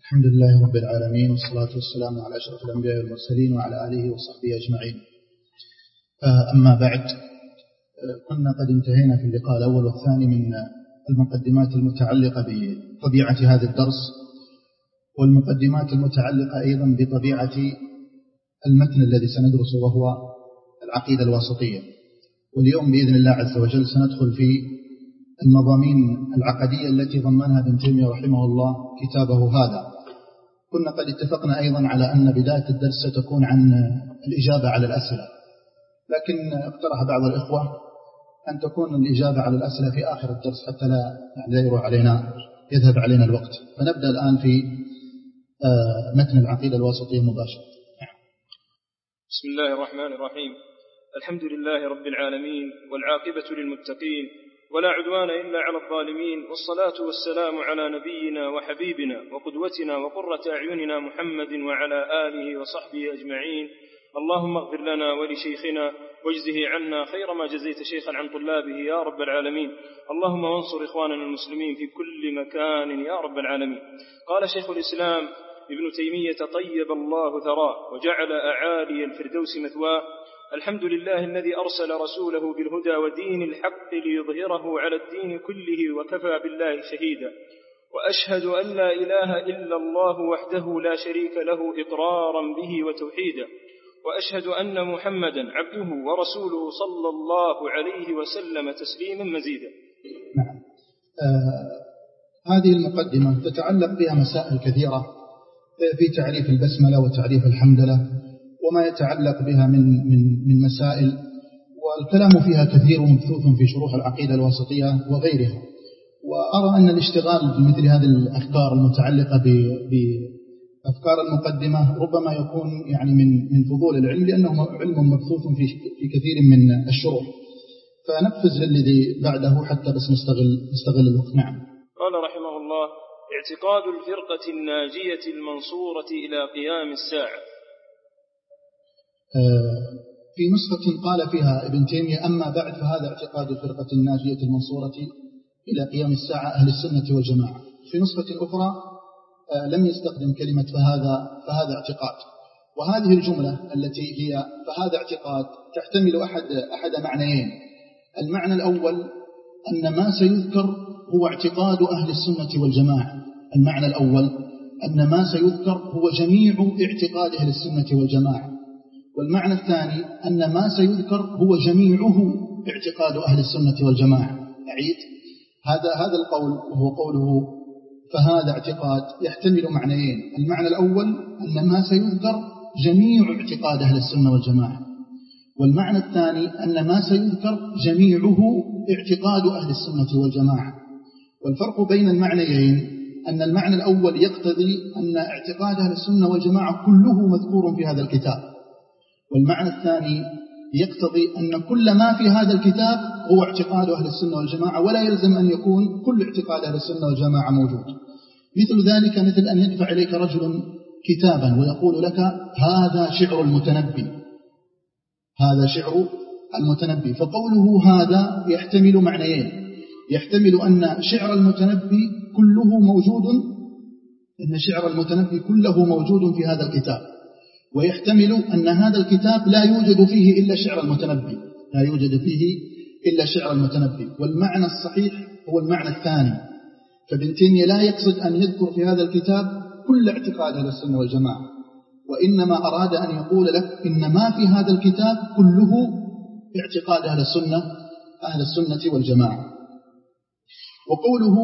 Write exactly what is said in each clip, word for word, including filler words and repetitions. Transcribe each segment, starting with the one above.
الحمد لله رب العالمين، والصلاة والسلام على أشرف الأنبياء والمرسلين وعلى آله وصحبه أجمعين. أما بعد، كنا قد انتهينا في اللقاء الأول والثاني من المقدمات المتعلقة بطبيعة هذا الدرس، والمقدمات المتعلقة أيضا بطبيعة المتن الذي سندرسه وهو العقيدة الواسطية. واليوم بإذن الله عز وجل سندخل في المضامين العقدية التي ضمنها ابن تيمية رحمه الله كتابه هذا. كنا قد اتفقنا أيضا على أن بداية الدرس ستكون عن الإجابة على الأسئلة، لكن اقترح بعض الإخوة أن تكون الإجابة على الأسئلة في آخر الدرس حتى لا يروح علينا يذهب علينا الوقت. فنبدأ الآن في متن العقيدة الواسطية مباشرة. بسم الله الرحمن الرحيم. الحمد لله رب العالمين، والعاقبة للمتقين، ولا عدوان إلا على الظالمين، والصلاة والسلام على نبينا وحبيبنا وقدوتنا وقرة أعيننا محمد وعلى آله وصحبه أجمعين. اللهم اغفر لنا ولشيخنا واجزه عنا خير ما جزيت شيخا عن طلابه يا رب العالمين. اللهم وانصر إخواننا المسلمين في كل مكان يا رب العالمين. قال شيخ الإسلام ابن تيمية طيب الله ثراه وجعل أعالي الفردوس مثواه: الحمد لله الذي أرسل رسوله بالهدى ودين الحق ليظهره على الدين كله وكفى بالله شهيدا، وأشهد أن لا إله إلا الله وحده لا شريك له إقرارا به وتوحيدا، وأشهد أن محمدا عبده ورسوله صلى الله عليه وسلم تسليما مزيدا. نعم. آه هذه المقدمة تتعلق بها مسائل كثيرة في تعريف البسملة وتعريف الحمدلة وما يتعلق بها من من من مسائل، والكلام فيها كثير ومبثوث في شروح العقيدة الواسطية وغيرها. وأرى أن الاشتغال بمثل هذه الأفكار المتعلقة بأفكار المقدمة ربما يكون يعني من من فضول العلم، لأنه علم مبثوث في في كثير من الشروح. فنفذ للذي بعده حتى بس نستغل نستغل الوقت. نعم. قال رحمه الله: اعتقاد الفرقة الناجية المنصورة إلى قيام الساعة. في نسخة قال فيها ابن تيمية: أما بعد فهذا اعتقاد الفرقة الناجية المنصورة إلى قيام الساعة أهل السنة والجماعة. في نسخة أخرى لم يستخدم كلمة فهذا فهذا اعتقاد. وهذه الجملة التي هي فهذا اعتقاد تحتمل أحد أحد معنيين. المعنى الأول أن ما سيذكر هو اعتقاد أهل السنة والجماعة. المعنى الأول أن ما سيذكر هو جميع اعتقاد أهل السنة والجماعة. والمعنى الثاني أن ما سيذكر هو جميعه اعتقاد أهل السنة والجماعة. أعيد هذا هذا القول، وهو قوله فهذا اعتقاد، يحتمل معنيين. المعنى الأول أن ما سيذكر جميع اعتقاد أهل السنة والجماعة، والمعنى الثاني أن ما سيذكر جميعه اعتقاد أهل السنة والجماعة. والفرق بين المعنيين أن المعنى الأول يقتضي أن اعتقاد أهل السنة والجماعة كله مذكور في هذا الكتاب، والمعنى الثاني يقتضي أن كل ما في هذا الكتاب هو اعتقاد أهل السنة والجماعة، ولا يلزم أن يكون كل اعتقاد أهل السنة والجماعة موجود. مثل ذلك مثل أن يدفع إليك رجل كتابا ويقول لك هذا شعر المتنبي، هذا شعر المتنبي، فقوله هذا يحتمل معنيين: يحتمل أن شعر المتنبي كله موجود، أن شعر المتنبي كله موجود في هذا الكتاب، ويحتمل أن هذا الكتاب لا يوجد فيه إلا شعر المتنبي، لا يوجد فيه إلا شعر المتنبي. والمعنى الصحيح هو المعنى الثاني. فابن تيمية لا يقصد أن يذكر في هذا الكتاب كل اعتقاد أهل السنة والجماعة، وإنما أراد أن يقول لك إن ما في هذا الكتاب كله اعتقاد أهل السنة أهل السنة والجماعة. وقوله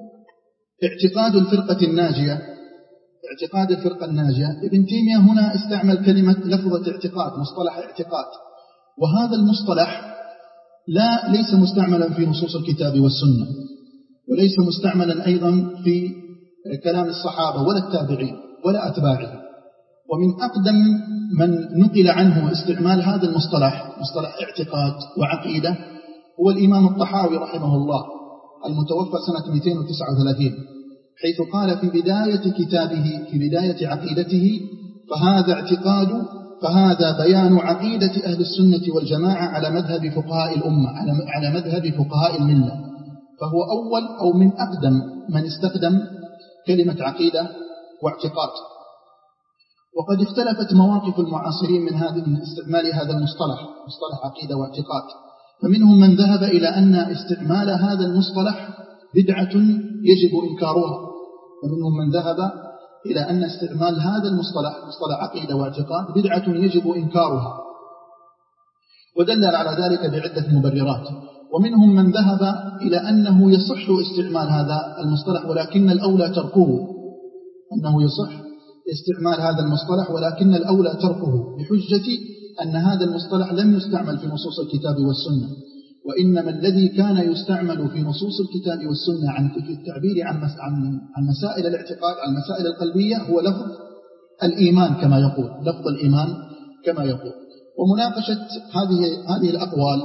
اعتقاد الفرقة الناجية، اعتقاد الفرقة الناجية، ابن تيمية هنا استعمل كلمة لفظة اعتقاد، مصطلح اعتقاد، وهذا المصطلح لا ليس مستعملا في نصوص الكتاب والسنة، وليس مستعملا أيضا في كلام الصحابة ولا التابعين ولا أتباعهم. ومن أقدم من نقل عنه استعمال هذا المصطلح، مصطلح اعتقاد وعقيدة، هو الإمام الطحاوي رحمه الله المتوفى سنة مئتين وتسعة وثلاثين، حيث قال في بداية كتابه في بداية عقيدته: فهذا اعتقاد فهذا بيان عقيدة أهل السنة والجماعة على مذهب فقهاء الأمة، على مذهب فقهاء الملة. فهو أول أو من أقدم من استخدم كلمة عقيدة واعتقاد. وقد اختلفت مواقف المعاصرين من هذا من استعمال هذا المصطلح، مصطلح عقيدة واعتقاد، فمنهم من ذهب إلى أن استعمال هذا المصطلح بدعة يجب إنكارها، ومنهم من ذهب إلى أن استعمال هذا المصطلح، مصطلح عقيدة واعتقاد، بدعة يجب إنكارها، ودلل على ذلك بعدة مبررات. ومنهم من ذهب إلى أنه يصح استعمال هذا المصطلح ولكن الأولى تركه، أنه يصح استعمال هذا المصطلح ولكن الأولى تركه، بحجة أن هذا المصطلح لم يستعمل في نصوص الكتاب والسنة، وإنما الذي كان يستعمل في نصوص الكتاب والسنة عن في التعبير عن عن مسائل الاعتقاد، عن المسائل القلبية، هو لفظ الإيمان كما يقول، لفظ الإيمان كما يقول. ومناقشة هذه هذه الأقوال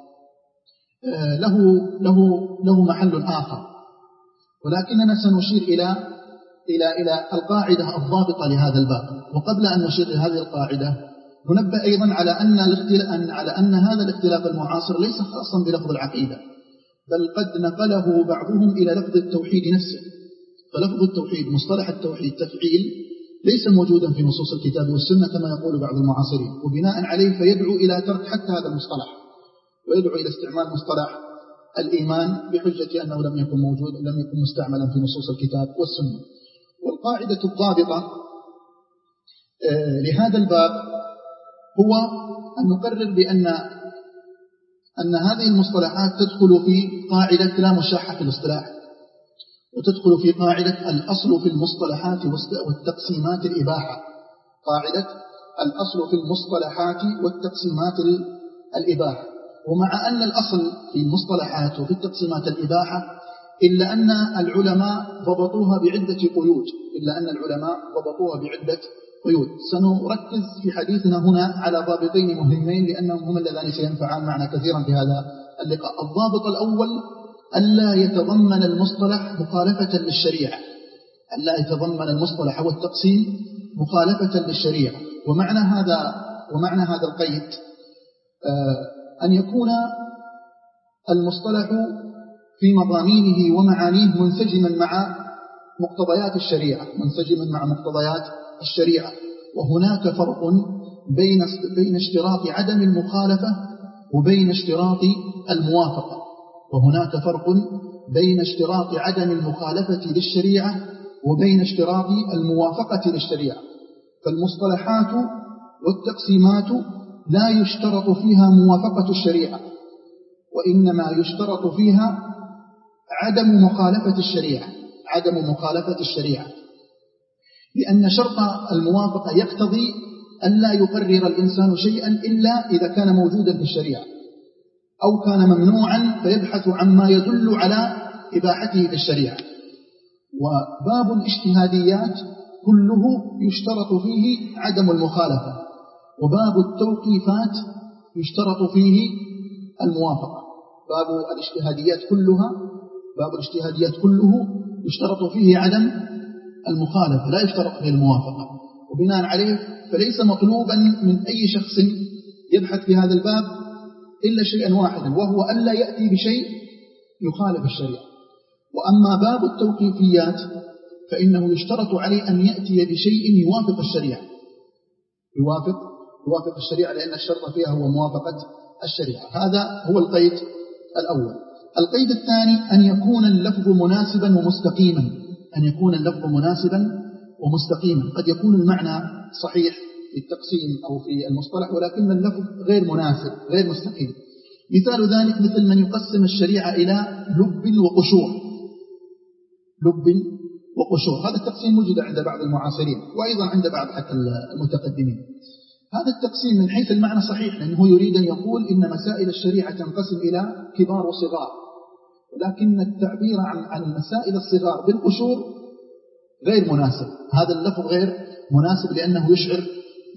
له له له محل آخر، ولكننا سنشير إلى إلى إلى القاعدة الضابطة لهذا الباب. وقبل أن نشير لهذه القاعدة ننبه أيضا على أن الاختلاف على أن هذا الاختلاف المعاصر ليس خاصا بلفظ العقيدة، بل قد نقله بعضهم إلى لفظ التوحيد نفسه. فلفظ التوحيد، مصطلح التوحيد تفعيل، ليس موجودا في نصوص الكتاب والسنة كما يقول بعض المعاصرين، وبناء عليه فيدعو إلى ترك حتى هذا المصطلح، ويدعو إلى استعمال مصطلح الإيمان بحجة أنه لم يكن موجود، لم يكن مستعملا في نصوص الكتاب والسنة. والقاعدة الضابطة لهذا الباب هو أن نقرر بأن أن هذه المصطلحات تدخل في قاعدة لا مشاحة في الاصطلاح، وتدخل في قاعدة الأصل في المصطلحات والتقسيمات الإباحة، قاعدة الأصل في المصطلحات والتقسيمات الإباحة. ومع أن الأصل في المصطلحات وفي التقسيمات الإباحة، إلا أن العلماء ضبطوها بعدة قيود، إلا أن العلماء ضبطوها بعدة قيود. سنركز في حديثنا هنا على ضابطين مهمين لأنهم هم اللذان سينفعان معنا كثيرا في هذا اللقاء. الضابط الأول: ألا يتضمن المصطلح مخالفة للشريعة، ألا يتضمن المصطلح والتقسيم مخالفة للشريعة. ومعنى هذا ومعنى هذا القيد أن يكون المصطلح في مضامينه ومعانيه منسجما مع مقتضيات الشريعة، منسجما مع مقتضيات الشريعة. وهناك فرق بين بين اشتراط عدم المخالفة وبين اشتراط الموافقة، وهناك فرق بين اشتراط عدم المخالفة للشريعة وبين اشتراط الموافقة للشريعة. فالمصطلحات والتقسيمات لا يشترط فيها موافقة الشريعة، وإنما يشترط فيها عدم مخالفة الشريعة، عدم مخالفة الشريعة، لأن شرط الموافقة يقتضي أن لا يقرر الإنسان شيئا إلا إذا كان موجودا في الشريعة، أو كان ممنوعا فيبحث عما يدل على إباحته في الشريعة. وباب الاجتهاديات كله يشترط فيه عدم المخالفة، وباب التوقيفات يشترط فيه الموافقة. باب الاجتهاديات كلها باب الاجتهاديات كله يشترط فيه عدم المخالفة، لا يشترط فيه الموافقة. وبناء عليه فليس مطلوبا من أي شخص يبحث في هذا الباب إلا شيئا واحدا، وهو ألا يأتي بشيء يخالف الشريعة. وأما باب التوقيفيات فإنه يشترط عليه أن يأتي بشيء يوافق الشريعة، يوافق يوافق الشريعة، لأن الشرط فيها هو موافقة الشريعة. هذا هو القيد الأول. القيد الثاني: أن يكون اللفظ مناسبا ومستقيما، أن يكون اللفظ مناسبا ومستقيما. قد يكون المعنى صحيح في التقسيم أو في المصطلح، ولكن اللفظ غير مناسب، غير مستقيم. مثال ذلك مثل من يقسم الشريعة إلى لب وقشور، لب وقشور. هذا التقسيم وجد عند بعض المعاصرين وأيضا عند بعض حتى المتقدمين. هذا التقسيم من حيث المعنى صحيح، لأنه يريد أن يقول إن مسائل الشريعة تنقسم إلى كبار وصغار، ولكن التعبير عن عن مسائل الصغار بالقشور غير مناسب. هذا اللفظ غير مناسب لأنه يشعر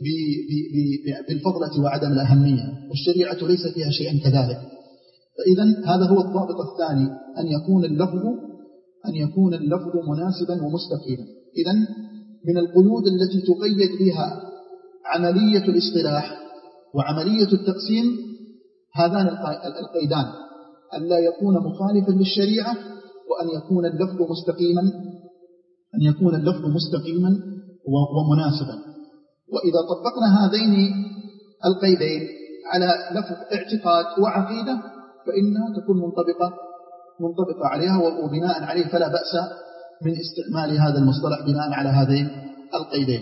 بالفضلة وعدم الأهمية، والشريعة ليس فيها شيئا كذلك. فإذا هذا هو الضابط الثاني: أن يكون اللفظ أن يكون اللفظ مناسبا ومستقيما. إذا من القيود التي تقيد بها عملية الاصطلاح وعملية التقسيم هذان القيدان: أن لا يكون مخالفا للشريعة، وأن يكون اللفظ مستقيما أن يكون اللفظ مستقيما ومناسبا. وإذا طبقنا هذين القيدين على لفظ اعتقاد وعقيدة فإنها تكون منطبقة منطبقة عليها، وبناء عليه فلا بأس من استعمال هذا المصطلح بناء على هذين القيدين.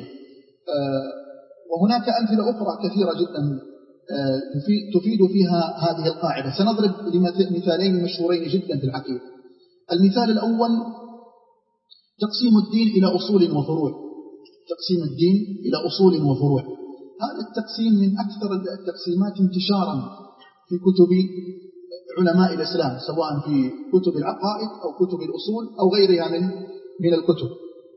وهناك أمثلة أخرى كثيرة جدا تفيد فيها هذه القاعدة. سنضرب مثالين مشهورين جدا في العقيدة. المثال الأول تقسيم الدين إلى أصول وفروع. تقسيم الدين إلى أصول وفروع، هذا التقسيم من أكثر التقسيمات انتشارا في كتب علماء الإسلام، سواء في كتب العقائد أو كتب الأصول أو غيرها من من الكتب.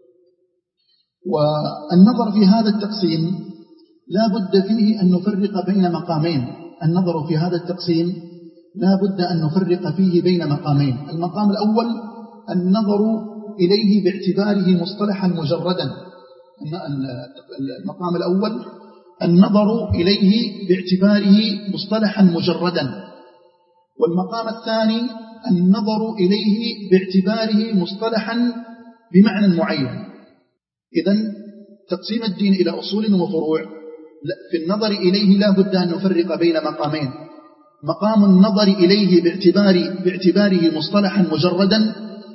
والنظر في هذا التقسيم لا بد فيه أن نفرق بين مقامين. النظر في هذا التقسيم لا بد أن نفرق فيه بين مقامين. المقام الأول النظر إليه باعتباره مصطلحا مجردا. المقام الأول النظر إليه باعتباره مصطلحا مجردا. والمقام الثاني النظر إليه باعتباره مصطلحا بمعنى معين. إذن تقسيم الدين إلى أصول وفروع في النظر إليه لا بد أن نفرق بين مقامين. مقام النظر إليه باعتبار باعتباره مصطلحا مجردا،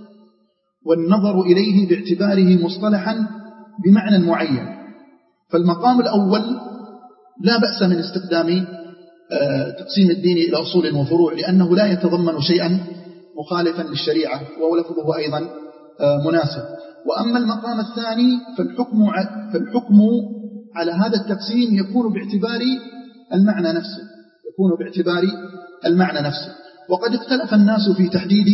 والنظر إليه باعتباره مصطلحا بمعنى معين. فالمقام الأول لا بأس من استخدام تقسيم الدين إلى أصول وفروع، لأنه لا يتضمن شيئا مخالفا للشريعة ولفظه أيضا مناسب. وأما المقام الثاني فالحكم فالحكم على هذا التقسيم يكون باعتبار المعنى نفسه يكون باعتبار المعنى نفسه. وقد اختلف الناس في تحديد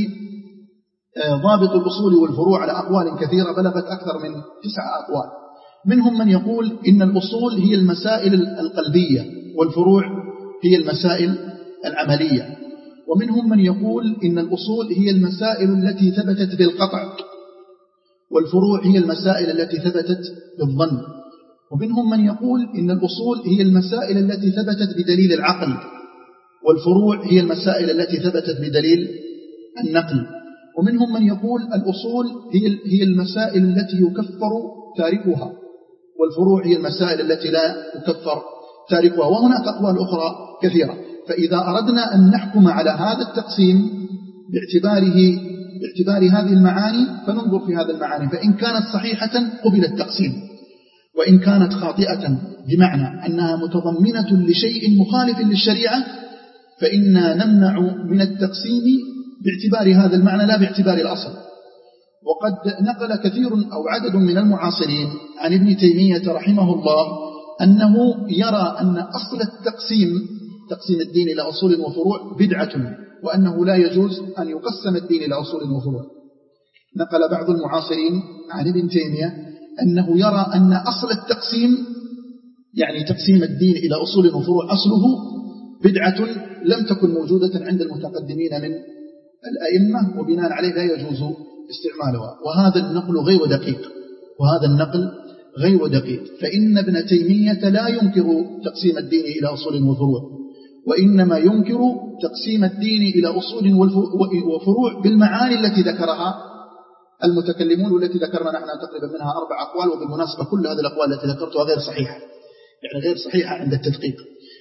ضابط الأصول والفروع على أقوال كثيرة بلغت أكثر من تسع أقوال. منهم من يقول إن الأصول هي المسائل القلبية والفروع هي المسائل العملية. ومنهم من يقول إن الأصول هي المسائل التي ثبتت بالقطع، والفروع هي المسائل التي ثبتت بالظن. ومنهم من يقول إن الأصول هي المسائل التي ثبتت بدليل العقل، والفروع هي المسائل التي ثبتت بدليل النقل. ومنهم من يقول الأصول هي هي المسائل التي يكفر تاركها، والفروع هي المسائل التي لا يكفر تاركها. وهناك أقوال أخرى كثيرة. فإذا أردنا أن نحكم على هذا التقسيم باعتباره باعتبار هذه المعاني فننظر في هذه المعاني، فإن كانت صحيحة قبل التقسيم، وإن كانت خاطئة بمعنى أنها متضمنة لشيء مخالف للشريعة فإننا نمنع من التقسيم باعتبار هذا المعنى لا باعتبار الأصل. وقد نقل كثير أو عدد من المعاصرين عن ابن تيمية رحمه الله أنه يرى أن أصل التقسيم تقسيم الدين إلى أصول وفروع بدعة، وأنه لا يجوز أن يقسم الدين إلى أصول وفروع. نقل بعض المعاصرين عن ابن تيمية أنه يرى أن أصل التقسيم يعني تقسيم الدين إلى أصول وفروع أصله بدعة لم تكن موجودة عند المتقدمين من الأئمة، وبناء عليه لا يجوز استعمالها. وهذا النقل غير دقيق وهذا النقل غير دقيق فإن ابن تيمية لا ينكر تقسيم الدين إلى أصول وفروع، وإنما ينكر تقسيم الدين إلى أصول وفروع بالمعاني التي ذكرها المتكلمون، والتي ذكرنا نحن تقريبا منها أربع أقوال. وبالمناسبة كل هذه الأقوال التي ذكرتها غير صحيحة، يعني غير صحيحة عند التدقيق.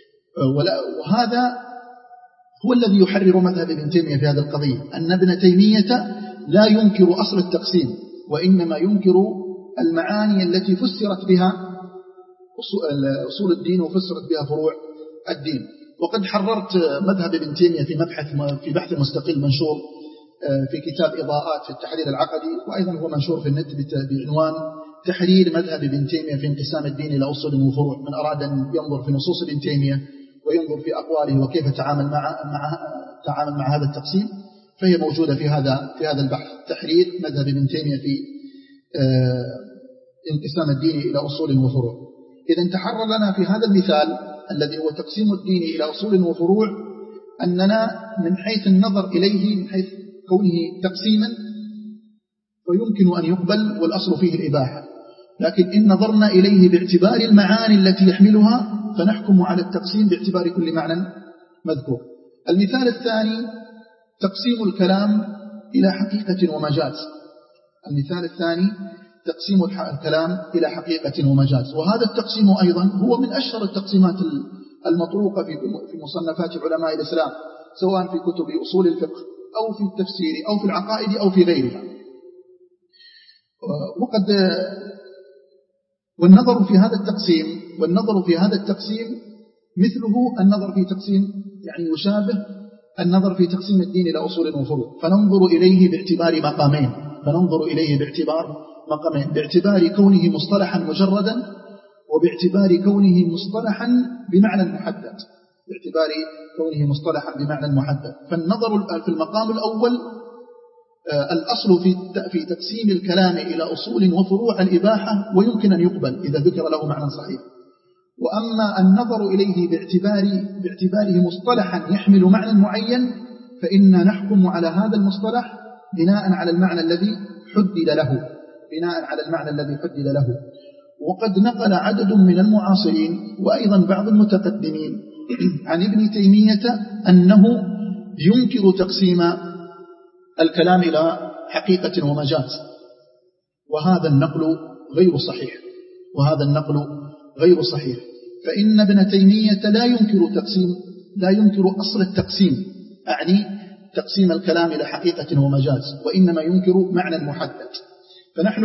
وهذا هو الذي يحرر مذهب ابن تيمية في هذه القضية، أن ابن تيمية لا ينكر أصل التقسيم، وإنما ينكر المعاني التي فسرت بها أصول الدين وفسرت بها فروع الدين. وقد حررت مذهب ابن تيمية في مبحث في بحث مستقل منشور في كتاب إضاءات في التحرير العقدي، وأيضا هو منشور في النت بعنوان تحرير مذهب ابن تيمية في انقسام الدين إلى أصول وفروع. من أراد أن ينظر في نصوص ابن تيمية وينظر في أقواله وكيف تعامل مع مع تعامل مع هذا التقسيم فهي موجودة في هذا في هذا البحث، تحرير مذهب ابن تيمية في انقسام الدين إلى أصول وفروع. إذا تحرر لنا في هذا المثال الذي هو تقسيم الدين إلى أصول وفروع أننا من حيث النظر إليه من حيث كونه تقسيما ويمكن أن يقبل والأصل فيه الإباحة، لكن إن نظرنا إليه باعتبار المعاني التي يحملها فنحكم على التقسيم باعتبار كل معنى مذكور. المثال الثاني تقسيم الكلام إلى حقيقة ومجاز. المثال الثاني تقسيم الكلام إلى حقيقة ومجاز. وهذا التقسيم أيضا هو من أشهر التقسيمات المطروقة في مصنفات علماء الإسلام، سواء في كتب أصول الفقه أو في التفسير أو في العقائد أو في غيرها. وقد والنظر في هذا التقسيم والنظر في هذا التقسيم مثله النظر في تقسيم يعني يشابه النظر في تقسيم الدين إلى أصول وفروع، فننظر إليه باعتبار مقامين فننظر إليه باعتبار مقامين باعتبار كونه مصطلحا مجردا، وباعتبار كونه مصطلحا بمعنى محدد باعتبار كونه مصطلحا بمعنى محدد. فالنظر في المقام الأول الأصل في في تقسيم الكلام إلى أصول وفروع الإباحة، ويمكن أن يقبل إذا ذكر له معنى صحيح. وأما النظر إليه باعتبار باعتباره مصطلحا يحمل معنى معين، فإن نحكم على هذا المصطلح بناء على المعنى الذي حدد له بناء على المعنى الذي حدد له. وقد نقل عدد من المعاصرين وأيضا بعض المتقدمين عن ابن تيمية أنه ينكر تقسيم الكلام إلى حقيقة ومجاز، وهذا النقل غير صحيح وهذا النقل غير صحيح فإن ابن تيمية لا ينكر تقسيم لا ينكر أصل التقسيم، أعني تقسيم الكلام إلى حقيقة ومجاز، وإنما ينكر معنى محدد. فنحن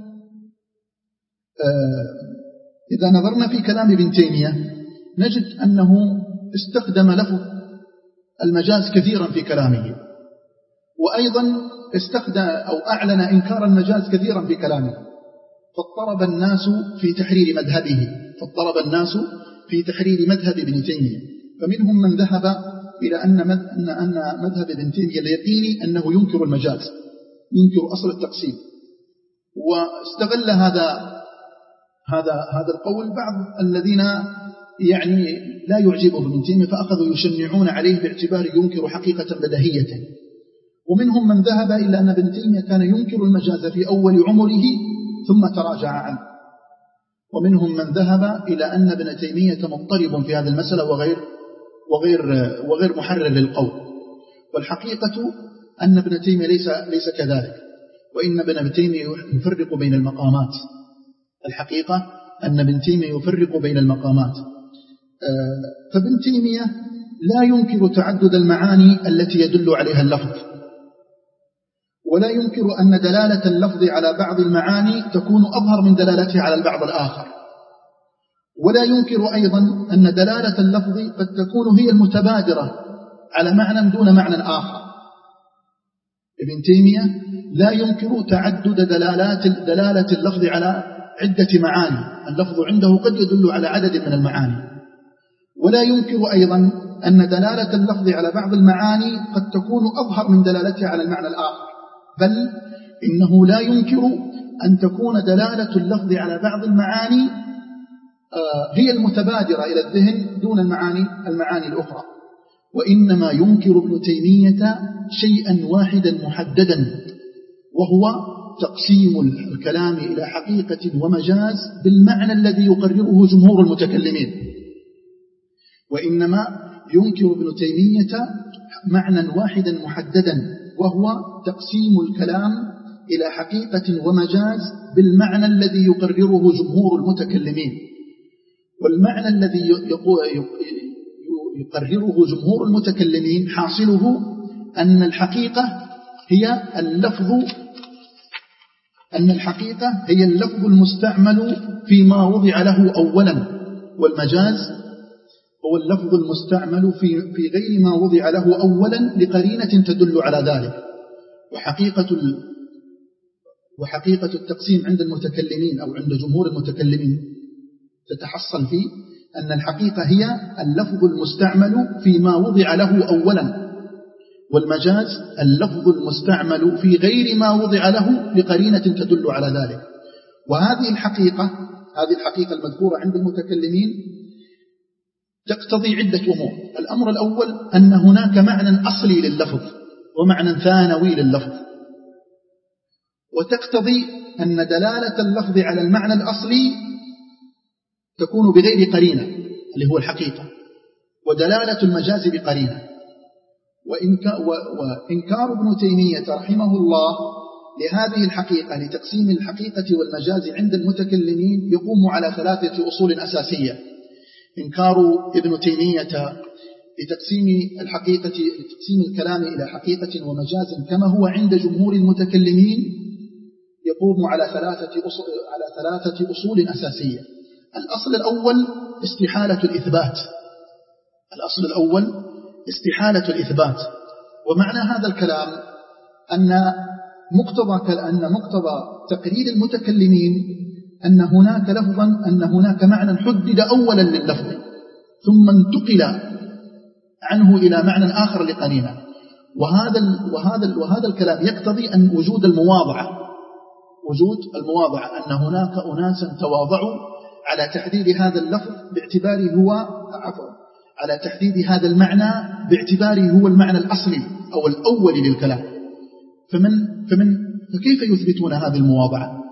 إذا نظرنا في كلام ابن تيمية نجد أنه استخدم لفظ المجاز كثيرا في كلامه، وأيضا استخدم أو أعلن إنكار المجاز كثيرا في كلامه، فاضطرب الناس في تحرير مذهبه فاضطرب الناس في تحرير مذهب ابن تيمية. فمنهم من ذهب إلى أن أن مذهب ابن تيمية اليقيني أنه ينكر المجاز ينكر أصل التقسيم، واستغل هذا هذا هذا القول بعض الذين يعني لا يعجبه ابن تيمية، فأخذوا يشنعون عليه باعتبار ينكر حقيقة بديهية. ومنهم من ذهب إلى أن ابن تيمية كان ينكر المجاز في أول عمره ثم تراجع عنه، ومنهم من ذهب إلى أن ابن تيمية مضطرب في هذه المسألة وغير وغير وغير محرر للقول. والحقيقة أن ابن تيمية ليس ليس كذلك، وإن ابن تيمية يفرق بين المقامات. الحقيقة أن ابن تيمية يفرق بين المقامات. فابن تيمية لا ينكر تعدد المعاني التي يدل عليها اللفظ، ولا ينكر أن دلالة اللفظ على بعض المعاني تكون أظهر من دلالتها على البعض الآخر، ولا ينكر أيضا أن دلالة اللفظ قد تكون هي المتبادرة على معنى دون معنى آخر. ابن تيمية لا ينكر تعدد دلالات دلالة اللفظ على عدة معاني، اللفظ عنده قد يدل على عدد من المعاني. ولا ينكر أيضا أن دلالة اللفظ على بعض المعاني قد تكون أظهر من دلالتها على المعنى الآخر، بل إنه لا ينكر أن تكون دلالة اللفظ على بعض المعاني هي المتبادرة إلى الذهن دون المعاني المعاني الأخرى. وإنما ينكر ابن تيمية شيئا واحدا محددا، وهو تقسيم الكلام إلى حقيقة ومجاز بالمعنى الذي يقرره جمهور المتكلمين. وإنما ينكر ابن تيمية معنى واحدا محددا، وهو تقسيم الكلام إلى حقيقة ومجاز بالمعنى الذي يقرره جمهور المتكلمين. والمعنى الذي يقرره جمهور المتكلمين حاصله أن الحقيقة هي اللفظ أن الحقيقة هي اللفظ المستعمل فيما وضع له أولا، والمجاز هو اللفظ المستعمل في في غير ما وضع له أولا لقرينة تدل على ذلك. وحقيقة وحقيقة التقسيم عند المتكلمين أو عند جمهور المتكلمين تتحصل في أن الحقيقة هي اللفظ المستعمل فيما وضع له أولا، والمجاز اللفظ المستعمل في غير ما وضع له لقرينة تدل على ذلك. وهذه الحقيقة هذه الحقيقة المذكورة عند المتكلمين تقتضي عدة أمور. الأمر الأول أن هناك معنى أصلي لللفظ ومعنى ثانوي لللفظ، وتقتضي أن دلالة اللفظ على المعنى الأصلي تكون بغير قرينة اللي هو الحقيقة، ودلالة المجاز بقرينة. وإنكار ابن تيمية رحمه الله لهذه الحقيقة لتقسيم الحقيقة والمجاز عند المتكلمين يقوم على ثلاثة أصول أساسية. إنكار ابن تيمية لتقسيم الحقيقة لتقسيم الكلام إلى حقيقة ومجاز كما هو عند جمهور المتكلمين يقوم على ثلاثة أصول, على ثلاثة أصول أساسية. الأصل الأول استحالة الإثبات الأصل الأول استحالة الإثبات ومعنى هذا الكلام أن مقتضى أن مقتضى تقرير المتكلمين أن هناك لفظا أن هناك معنى حدد أولا لللفظ ثم انتقل عنه إلى معنى آخر لقرينة، وهذا وهذا وهذا الكلام يقتضي أن وجود المواضعة وجود المواضعة أن هناك أناسا تواضعوا على تحديد هذا اللفظ باعتباره هو عفوا على تحديد هذا المعنى باعتباره هو المعنى الأصلي أو الأول للكلام. فمن فمن فكيف يثبتون هذه المواضعة؟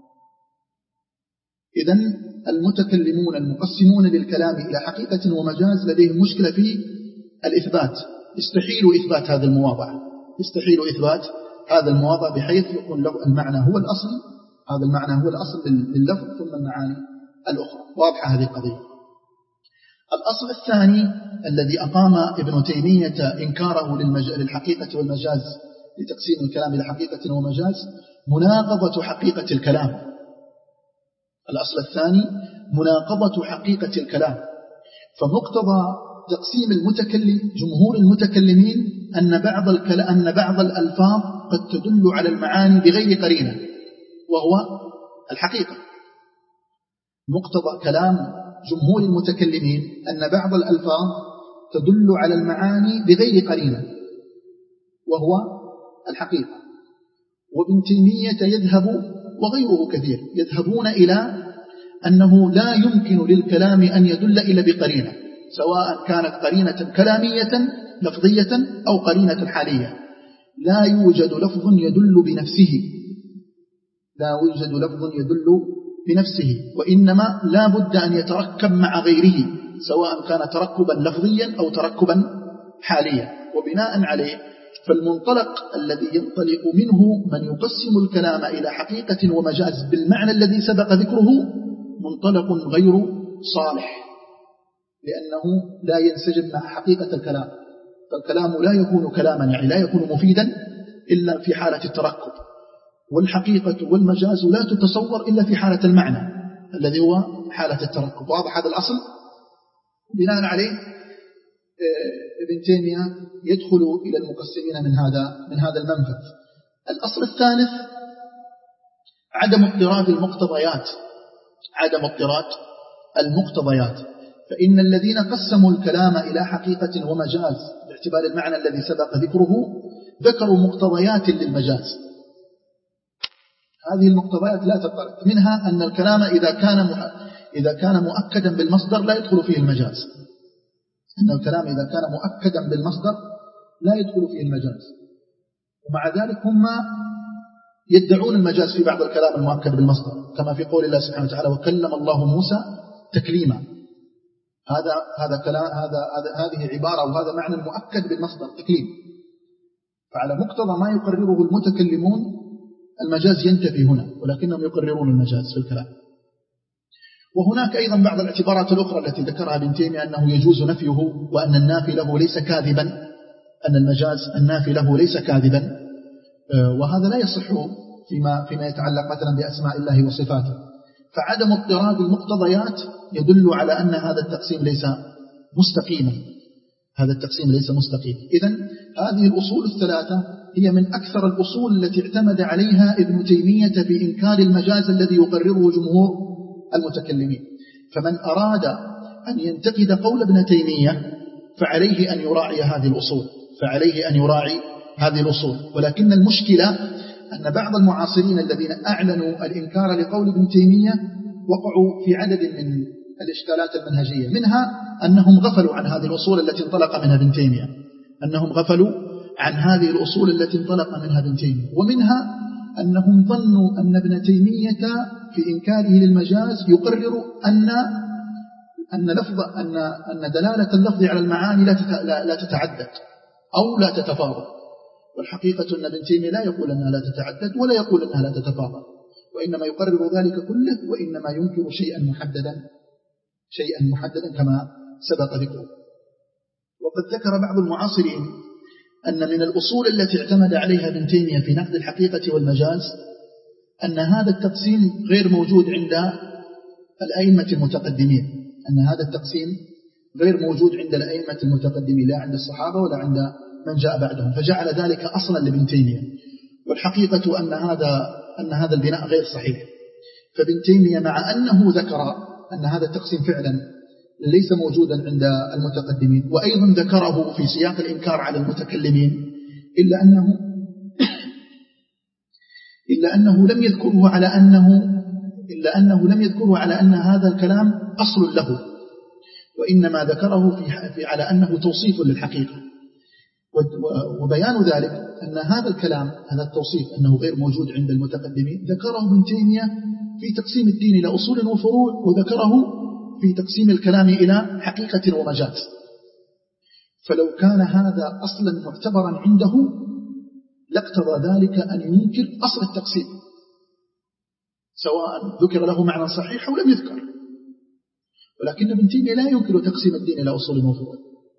إذن المتكلمون المقسمون للكلام إلى حقيقة ومجاز لديهم مشكلة في الإثبات، يستحيل إثبات هذه المواضعة يستحيل إثبات هذا المواضع بحيث يكون له المعنى هو الأصل هذا المعنى هو الأصل لللفظ ثم المعاني الأخرى. واضحة هذه القضية. الأصل الثاني الذي أقام ابن تيمية إنكاره للحقيقة والمجاز لتقسيم الكلام إلى حقيقة ومجاز مناقضة حقيقة الكلام. الأصل الثاني مناقضة حقيقة الكلام. فمقتضى تقسيم المتكلم جمهور المتكلمين أن بعض الكلام أن بعض الألفاظ قد تدل على المعاني بغير قرينة وهو الحقيقة. مقتضى كلام جمهور المتكلمين أن بعض الألفاظ تدل على المعاني بغير قرينة وهو الحقيقة. وابن تيمية يذهب وغيره كثير يذهبون إلى أنه لا يمكن للكلام أن يدل إلا بقرينة، سواء كانت قرينة كلامية لفظية أو قرينة حالية. لا يوجد لفظ يدل بنفسه لا يوجد لفظ يدل بنفسه وإنما لا بد أن يتركب مع غيره، سواء كان تركبا لفظيا أو تركبا حاليا. وبناء عليه فالمنطلق الذي ينطلق منه من يقسم الكلام إلى حقيقة ومجاز بالمعنى الذي سبق ذكره منطلق غير صالح، لأنه لا ينسجم مع حقيقة الكلام. فالكلام لا يكون كلاما يعني لا يكون مفيدا إلا في حالة التركب، والحقيقة والمجاز لا تتصور إلا في حالة المعنى الذي هو حالة التركب. واضح هذا الأصل؟ بناء عليه ابن تيمية يدخل إلى المقسمين من هذا من هذا المنفذ. الأصل الثالث عدم اضطراد المقتضيات عدم اضطراد المقتضيات فإن الذين قسموا الكلام إلى حقيقة ومجاز باعتبار المعنى الذي سبق ذكره ذكروا مقتضيات للمجاز. هذه المقتضيات لا تضطرد، منها أن الكلام إذا كان إذا كان مؤكدا بالمصدر لا يدخل فيه المجاز أن الكلام إذا كان مؤكدا بالمصدر لا يدخل فيه المجاز. ومع ذلك هم يدعون المجاز في بعض الكلام المؤكد بالمصدر، كما في قول الله سبحانه وتعالى وكلم الله موسى تكليما. هذا هذا كلام هذا هذه عبارة وهذا معنى مؤكد بالمصدر تكليم. فعلى مقتضى ما يقرره المتكلمون المجاز ينتفي هنا، ولكنهم يقررون المجاز في الكلام. وهناك أيضا بعض الاعتبارات الأخرى التي ذكرها ابن تيمية أنه يجوز نفيه وأن النافي له ليس كاذبا أن المجاز النافي له ليس كاذبا، وهذا لا يصح فيما فيما يتعلق مثلا بأسماء الله وصفاته. فعدم اضطراد المقتضيات يدل على أن هذا التقسيم ليس مستقيما هذا التقسيم ليس مستقيم. إذن هذه الأصول الثلاثة هي من أكثر الأصول التي اعتمد عليها ابن تيمية في إنكار المجاز الذي يقرره جمهور المتكلمين. فمن أراد أن ينتقد قول ابن تيمية فعليه أن يراعي هذه الأصول فعليه أن يراعي هذه الأصول. ولكن المشكلة أن بعض المعاصرين الذين أعلنوا الإنكار لقول ابن تيمية وقعوا في عدد من الإشكالات المنهجية، منها أنهم غفلوا عن هذه الأصول التي انطلق منها ابن تيمية أنهم غفلوا عن هذه الأصول التي انطلق منها ابن تيمية ومنها أنهم ظنوا أن ابن تيمية في إنكاره للمجاز يقرر أن أن لفظ أن أن دلالة اللفظ على المعاني لا لا تتعدد أو لا تتفاضل. والحقيقة أن ابن تيمية لا يقول أنها لا تتعدد ولا يقول أنها لا تتفاضل، وإنما يقرر ذلك كله، وإنما ينكر شيئا محددا شيئا محددا كما سبق ذكره. وقد ذكر بعض المعاصرين أن من الأصول التي اعتمد عليها ابن تيمية في نقد الحقيقة والمجاز أن هذا التقسيم غير موجود عند الأئمة المتقدمين، أن هذا التقسيم غير موجود عند الأئمة المتقدمين، لا عند الصحابة ولا عند من جاء بعدهم، فجعل ذلك أصلا لابن تيمية. والحقيقة أن هذا أن هذا البناء غير صحيح. فابن تيمية مع أنه ذكر أن هذا التقسيم فعلا ليس موجودا عند المتقدمين، وأيضا ذكره في سياق الإنكار على المتكلمين، إلا أنه إلا أنه لم يذكره على أنه إلا أنه لم يذكره على أن هذا الكلام أصل له، وإنما ذكره في, في على أنه توصيف للحقيقة. وبيان ذلك أن هذا الكلام، هذا التوصيف أنه غير موجود عند المتقدمين، ذكره ابن تيمية في تقسيم الدين إلى أصول وفروع، وذكره في تقسيم الكلام إلى حقيقة ومجاز. فلو كان هذا أصلا معتبرا عنده لاقتضى ذلك أن ينكر أصل التقسيم، سواء ذكر له معنى صحيح أو لم يذكر. ولكن ابن تيمية لا ينكر تقسيم الدين إلى أصول وفروع.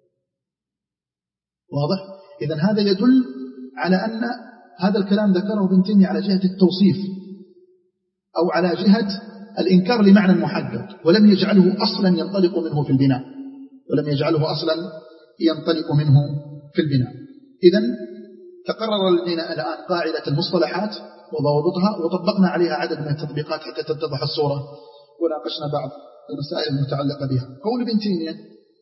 واضح؟ إذن هذا يدل على أن هذا الكلام ذكره ابن تيمية على جهة التوصيف أو على جهة الإنكار لمعنى محدد، ولم يجعله أصلا ينطلق منه في البناء ولم يجعله أصلا ينطلق منه في البناء. إذن تقرر لدينا الآن قاعدة المصطلحات وضوابطها، وطبقنا عليها عدد من التطبيقات حتى تتضح الصورة، وناقشنا بعض المسائل المتعلقة بها. قول ابن تيمية: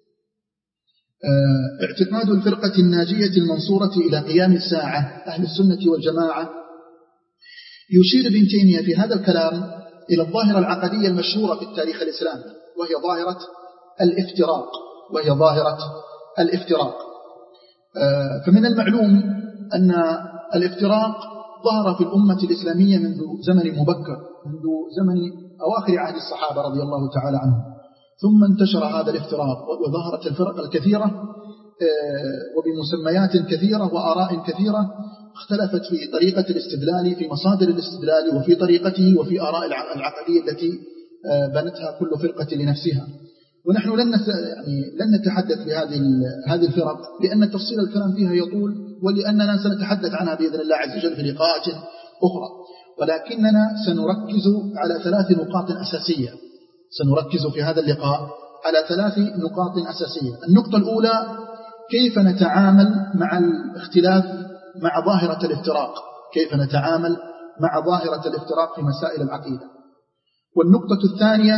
اعتقاد الفرقة الناجية المنصورة إلى قيام الساعة أهل السنة والجماعة. يشير ابن تيمية في هذا الكلام إلى الظاهرة العقدية المشهورة في التاريخ الإسلامي، وهي ظاهرة الافتراق وهي ظاهرة الافتراق فمن المعلوم أن الافتراق ظهر في الأمة الإسلامية منذ زمن مبكر، منذ زمن أواخر عهد الصحابة رضي الله تعالى عنهم، ثم انتشر هذا الافتراق وظهرت الفرق الكثيرة وبمسميات كثيرة وآراء كثيرة اختلفت في طريقة الاستدلال، في مصادر الاستدلال، وفي طريقته، وفي آراء العقدية التي بنتها كل فرقة لنفسها. ونحن لن يعني لن نتحدث بهذه هذه الفرق، لأن تفصيل الكلام فيها يطول، ولأننا سنتحدث عنها بإذن الله عز وجل في لقاءات أخرى. ولكننا سنركز على ثلاث نقاط أساسية سنركز في هذا اللقاء على ثلاث نقاط أساسية. النقطة الأولى: كيف نتعامل مع الاختلاف مع ظاهرة الافتراق كيف نتعامل مع ظاهرة الافتراق في مسائل العقيدة. والنقطة الثانية: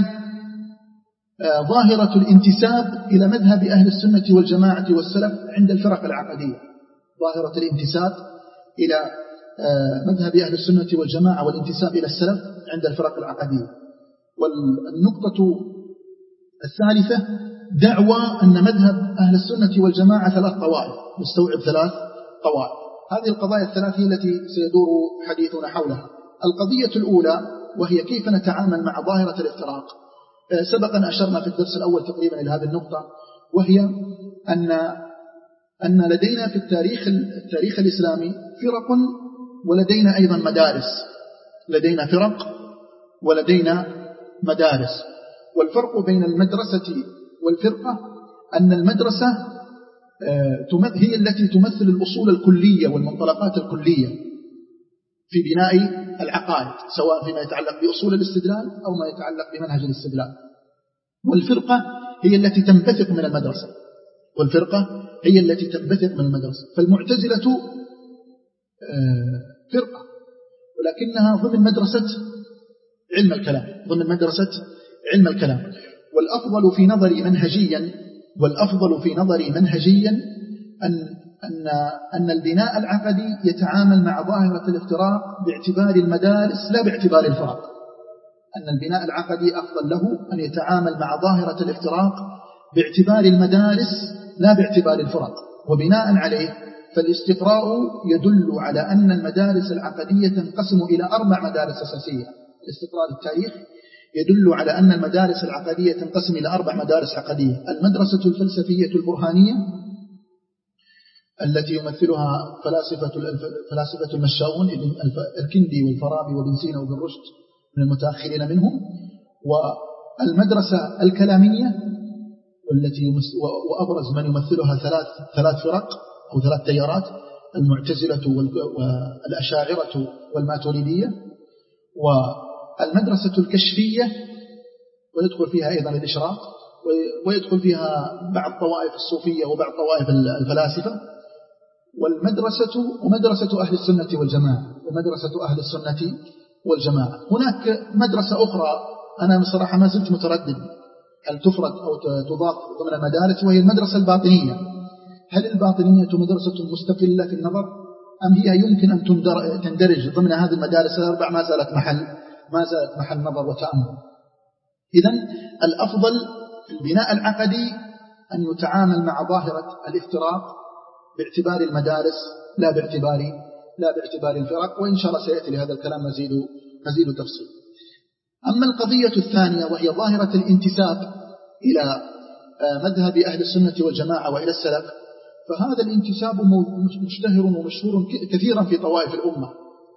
ظاهرة الانتساب إلى مذهب أهل السنة والجماعة والسلف عند الفرق العقدية ظاهرة الانتساب إلى مذهب أهل السنة والجماعة والانتساب إلى السلف عند الفرق العقدية. والنقطة الثالثة: دعوى أن مذهب أهل السنة والجماعة ثلاث طوائف، يستوعب ثلاث طوائف. هذه القضايا الثلاث هي التي سيدور حديثنا حولها. القضية الأولى وهي كيف نتعامل مع ظاهرة الافتراق. سبقا أشرنا في الدرس الأول تقريبا إلى هذه النقطة، وهي أن أن لدينا في التاريخ التاريخ الإسلامي فرق ولدينا أيضا مدارس لدينا فرق ولدينا مدارس. والفرق بين المدرسة والفرقة أن المدرسة هي التي تمثل الأصول الكلية والمنطلقات الكلية في بناء العقائد، سواء فيما يتعلق بأصول الاستدلال أو ما يتعلق بمنهج الاستدلال. والفرقة هي التي تنبثق من المدرسة والفرقة هي التي تنبثق من المدرسة. فالمعتزلة فرقة ولكنها ضمن مدرسة علم الكلام ضمن مدرسة علم الكلام. والأفضل في نظري منهجيا والأفضل في نظري منهجيا أن أن أن البناء العقدي يتعامل مع ظاهرة الافتراق باعتبار المدارس لا باعتبار الفرق. أن البناء العقدي أفضل له أن يتعامل مع ظاهرة الافتراق باعتبار المدارس لا باعتبار الفرق. وبناء عليه فالاستقراء يدل على أن المدارس العقدية تنقسم إلى أربع مدارس أساسية. الاستقراء للتاريخ يدل على أن المدارس العقدية تنقسم إلى أربع مدارس عقدية: المدرسة الفلسفية البرهانية، التي يمثلها فلاسفة فلاسفة المشاؤون الكندي والفارابي وابن سينا وابن رشد من المتأخرين منهم، والمدرسة الكلامية والتي وأبرز من يمثلها ثلاث ثلاث فرق أو ثلاث تيارات: المعتزلة والأشاعرة والماتريدية. والمدرسة الكشفية ويدخل فيها أيضا الإشراق، ويدخل فيها بعض طوائف الصوفية وبعض طوائف الفلاسفة. والمدرسة ومدرسة أهل السنة والجماعة ومدرسة أهل السنة والجماعة. هناك مدرسة أخرى أنا بصراحة ما زلت متردد هل تفرد أو تضاف ضمن المدارس، وهي المدرسة الباطنية. هل الباطنية مدرسة مستقلة في النظر أم هي يمكن أن تندرج ضمن هذه المدارس الأربع؟ ما زالت محل ما زالت محل نظر وتأمل. إذن الأفضل في البناء العقدي أن يتعامل مع ظاهرة الافتراق باعتبار المدارس لا باعتبار لا باعتبار الفرق، وإن شاء الله سيأتي لهذا الكلام مزيد مزيد تفصيل. أما القضية الثانية وهي ظاهرة الانتساب إلى مذهب أهل السنة والجماعة وإلى السلف، فهذا الانتساب مشتهر ومشهور كثيرا في طوائف الأمة.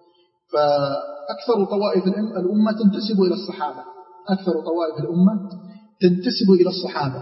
فأكثر طوائف الأمة تنتسب إلى الصحابة أكثر طوائف الأمة تنتسب إلى الصحابة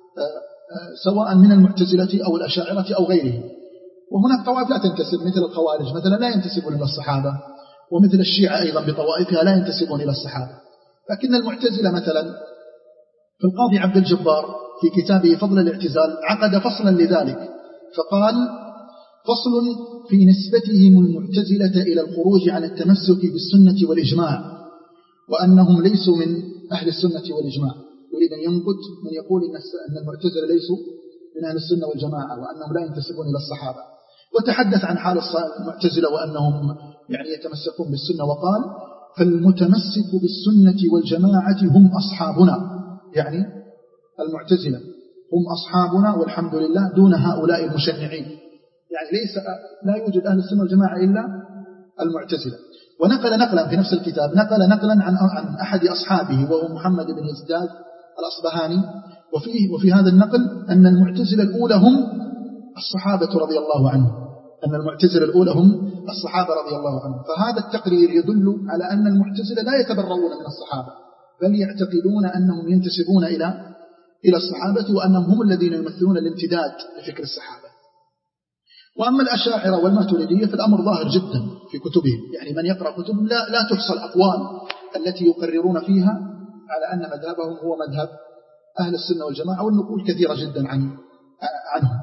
سواء من المعتزلة أو الأشاعرة أو غيرهم. وهناك طوائف لا تنتسب مثل الخوارج مثلا لا ينتسبون إلى الصحابة، ومثل الشيعة أيضا بطوائفها لا ينتسبون إلى الصحابة. لكن المعتزلة مثلا في القاضي عبد الجبار في كتابه فضل الاعتزال عقد فصلا لذلك، فقال: فصل في نسبتهم المعتزلة إلى الخروج عن التمسك بالسنة والإجماع، وأنهم ليسوا من أهل السنة والإجماع. يريد أن ينقد من يقول أن المعتزلة ليسوا من أهل السنة والجماعة وأنهم لا ينتسبون إلى الصحابة، وتحدث عن حال المعتزلة وأنهم يعني يتمسكون بالسنة، وقال: فالمتمسك بالسنة والجماعة هم أصحابنا، يعني المعتزلة هم أصحابنا والحمد لله دون هؤلاء المشنعين. يعني ليس لا يوجد أهل السنة والجماعة إلا المعتزلة. ونقل نقلا في نفس الكتاب نقل نقلا عن عن أحد أصحابه وهو محمد بن يزداد الأصبهاني، وفيه وفي هذا النقل أن المعتزلة الأولى هم الصحابة رضي الله عنهم أن المعتزلة الأولى هم الصحابة رضي الله عنهم. فهذا التقرير يدل على أن المعتزلة لا يتبرؤون من الصحابة، بل يعتقدون أنهم ينتسبون إلى إلى الصحابة، وأنهم هم الذين يمثلون الامتداد لفكر الصحابة. وأما الأشاعرة والماتريدية فالأمر ظاهر جدا في كتبهم، يعني من يقرأ كتب لا, لا تحصى الأقوال التي يقررون فيها على أن مذهبهم هو مذهب أهل السنة والجماعة، والنقول كثيرة جدا عن عنهم.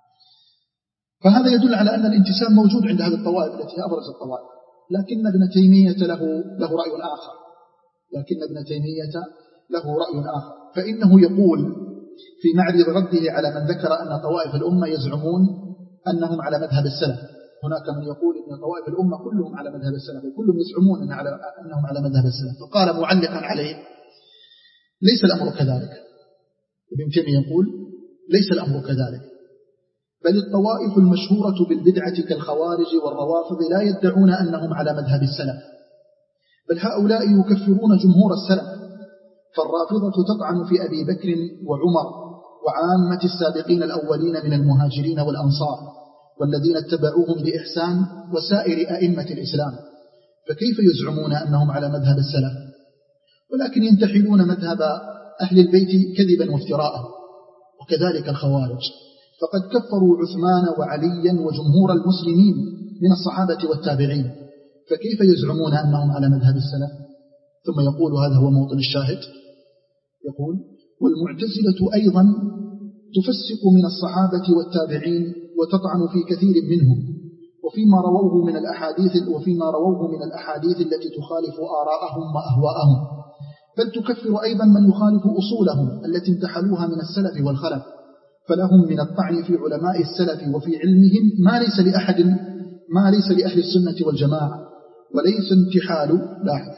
فهذا يدل على أن الانتساب موجود عند هذه الطوائف التي هي أبرز الطوائف. لكن ابن تيمية له له رأي آخر لكن ابن تيمية له رأي آخر فإنه يقول في معرض رده على من ذكر أن طوائف الأمة يزعمون أنهم على مذهب السلف. هناك من يقول أن طوائف الأمة كلهم على مذهب السلف وكلهم يزعمون أن على أنهم على مذهب السلف. فقال معلقا عليه: ليس الأمر كذلك. ابن تيمية يقول: ليس الأمر كذلك، بل الطوائف المشهورة بالبدعة كالخوارج والروافض لا يدعون أنهم على مذهب السلف، بل هؤلاء يكفرون جمهور السلف. فالرافضة تطعن في أبي بكر وعمر وعامة السابقين الأولين من المهاجرين والأنصار والذين اتبعوهم بإحسان وسائر أئمة الإسلام، فكيف يزعمون أنهم على مذهب السلف؟ ولكن ينتحلون مذهب أهل البيت كذبا وافتراء. وكذلك الخوارج فقد كفروا عثمان وعليا وجمهور المسلمين من الصحابة والتابعين، فكيف يزعمون أنهم على مذهب السلف؟ ثم يقول هذا هو موطن الشاهد، يقول: والمعتزلة أيضا تفسق من الصحابة والتابعين وتطعن في كثير منهم وفيما رووه من الأحاديث وفيما رووه من الأحاديث التي تخالف آراءهم وأهواءهم، بل تكفر أيضا من يخالف أصولهم التي انتحلوها من السلف والخلف، فلهم من الطعن في علماء السلف وفي علمهم ما ليس لأحد ما ليس لأهل السنة والجماعة، وليس انتحال لاحظ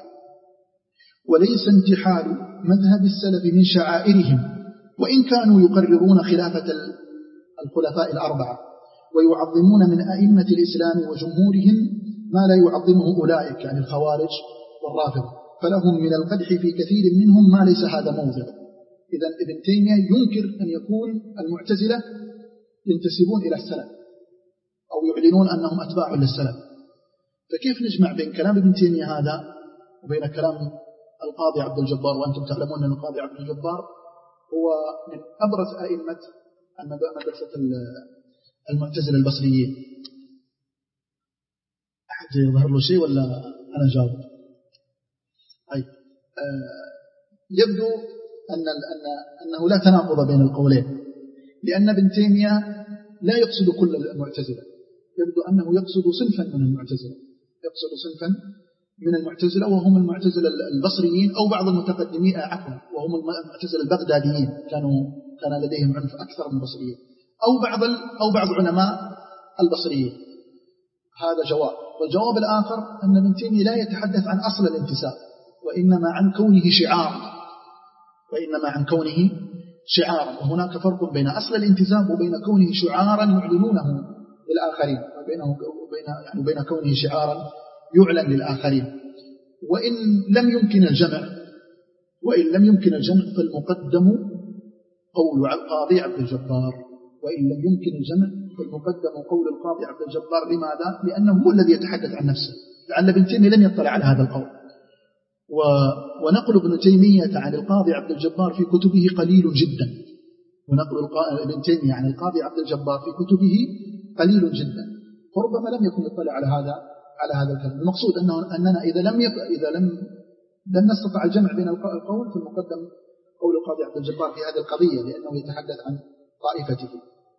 وليس انتحال مذهب السلف من شعائرهم، وإن كانوا يقررون خلافة الخلفاء الأربعة ويعظمون من أئمة الإسلام وجمهورهم ما لا يعظمه أولئك يعني الخوارج والرافضة، فلهم من القدح في كثير منهم ما ليس هذا موضع. إذن ابن تيمية ينكر أن يكون المعتزلة ينتسبون إلى السلف، أو يعلنون أنهم أتباع للسلف. فكيف نجمع بين كلام ابن تيمية هذا وبين كلام القاضي عبد الجبار؟ وأنتم تعلمون أن القاضي عبد الجبار هو من أبرز أئمة مدرسة المعتزلة البصريين. أحد يظهر له شيء ولا أنا جاوب؟ أي آه يبدو أن أن أنه لا تناقض بين القولين، لأن ابن تيمية لا يقصد كل المعتزلة، يبدو أنه يقصد صنفا من المعتزلة، يقصد صنفا من المعتزلة وهم المعتزلة البصريين أو بعض المتقدمين عفوا وهم المعتزلة البغداديين، كانوا كان لديهم عنف أكثر من البصريين، أو بعض أو بعض علماء البصريين. هذا جواب. والجواب الآخر أن ابن تيمية لا يتحدث عن أصل الانتساب، وإنما عن كونه شعار وإنما عن كونه شعارا. وهناك فرق بين أصل الانتساب وبين كونه شعارا يعلنونه للآخرين، وبينه وبين يعني بين كونه شعارا يعلن للآخرين. وإن لم يمكن الجمع وإن لم يمكن الجمع فالمقدم قول القاضي عبد الجبار وإن لم يمكن الجمع فالمقدم قول القاضي عبد الجبار. لماذا؟ لأنه هو الذي يتحدث عن نفسه، لعل ابن تيمية لم يطلع على هذا القول. و... ونقل ابن تيمية عن القاضي عبد الجبار في كتبه قليل جدا، ونقل ابن تيمية عن القاضي عبد الجبار في كتبه قليل جدا، فربما لم يكن يطلع على هذا على هذا الكلام. المقصود أنه أننا إذا لم يق... إذا لم لم نستطع الجمع بين القول فالمقدم قول القاضي عبد الجبار في هذه القضية، لأنه يتحدث عن طائفته.